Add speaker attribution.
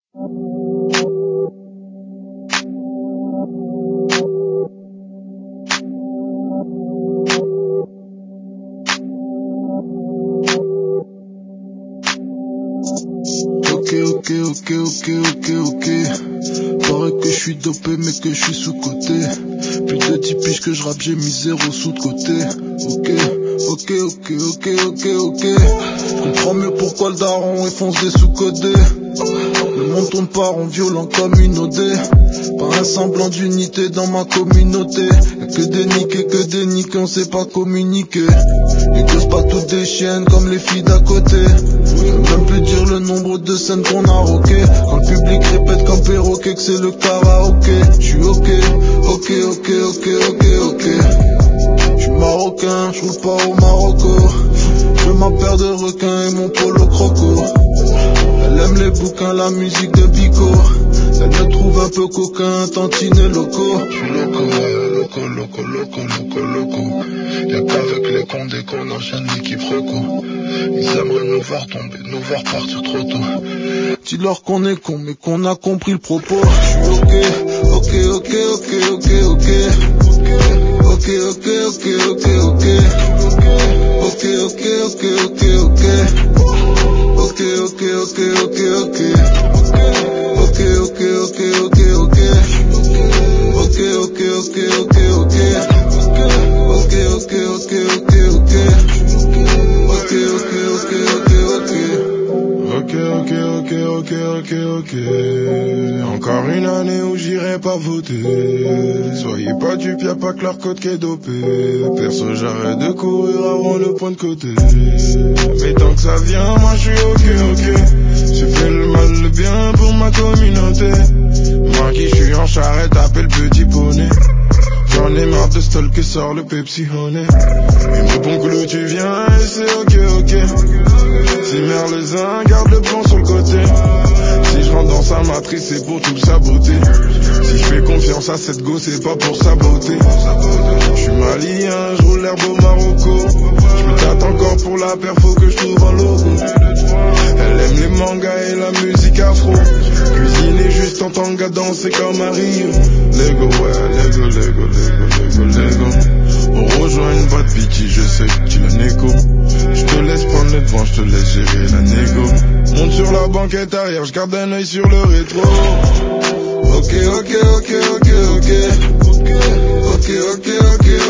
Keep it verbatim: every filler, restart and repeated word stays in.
Speaker 1: Ok, ok, ok, ok, ok, ok. Paraît que je suis dopé mais que je suis sous-côté. Plus de dix piges que je rappe, j'ai mis zéro sous de côté. Ok, ok, ok, ok, ok, ok. Je comprends mieux pourquoi le daron est foncé sous-codé. Le monde tourne pas rond, violent comme une O D. Pas un semblant d'unité dans ma communauté. Y'a que des niqués, que des niqués, on sait pas communiquer. Les gosses pas toutes des chiennes comme les filles d'à côté. Faut même plus dire le nombre de scènes qu'on a rocké. Quand le public répète comme perroquet que c'est le karaoké. J'suis ok, ok, ok, ok, ok, ok. J'suis marocain, j'roule pas au Marocco. Je ma paire de requins et mon polo croco. Elle aime les bouquins, la musique de Bico. Elle me trouve un peu coquin, tantine et loco.
Speaker 2: J'suis loco, ouais, loco, loco, loco, loco, loco. Y'a qu'avec les condés qu'on enchaîne l'équipe reco. Ils aimeraient nous voir tomber, nous voir partir trop tôt.
Speaker 1: Dis-leur qu'on est con, mais qu'on a compris le propos. J'suis ok, ok, ok, ok, ok, ok. Ok, ok, ok, ok, ok. Ok, ok, ok, ok, ok. Ok, ok, ok, ok, ok. Ok, ok, ok, ok, ok. Ok, ok, ok, ok, ok. Ok, ok, ok, ok, ok. Ok, ok, ok, ok, ok.
Speaker 3: Ok, ok, ok, ok, ok, ok. Encore une année où j'irai pas voter. Soyez pas dupes, y'a pas que leur code qui est dopé. Perso, j'arrête de courir avant le point de côté. Mais tant que ça vient, moi je suis ok, ok. J'ai fait le mal, le bien pour ma communauté. Moi qui suis en charrette, appelle petit poney. J'en ai marre de stalker, sort le Pepsi Honey. Il me répond que le tu viens et c'est ok, ok. Si Merlezin garde le plan sur le côté. Si je rentre dans sa matrice c'est pour tout saboter. Si je fais confiance à cette go c'est pas pour saboter. Je suis malien, je roule l'herbe au Marocco. Je me tâte encore pour la perfo que je trouve en logo. Elle aime les mangas et la musique afro. Cuisiner juste en tanga, danser comme à Rio. Lego, ouais, Lego, Lego, Lego, Lego, Lego. On rejoint une boîte bitchy, je sais que tu la négo. Je te laisse prendre le devant, je te laisse gérer la négo. Monte sur la banquette arrière, je garde un œil sur le rétro.
Speaker 1: Ok, ok, ok, ok, ok. Ok, ok, ok, ok.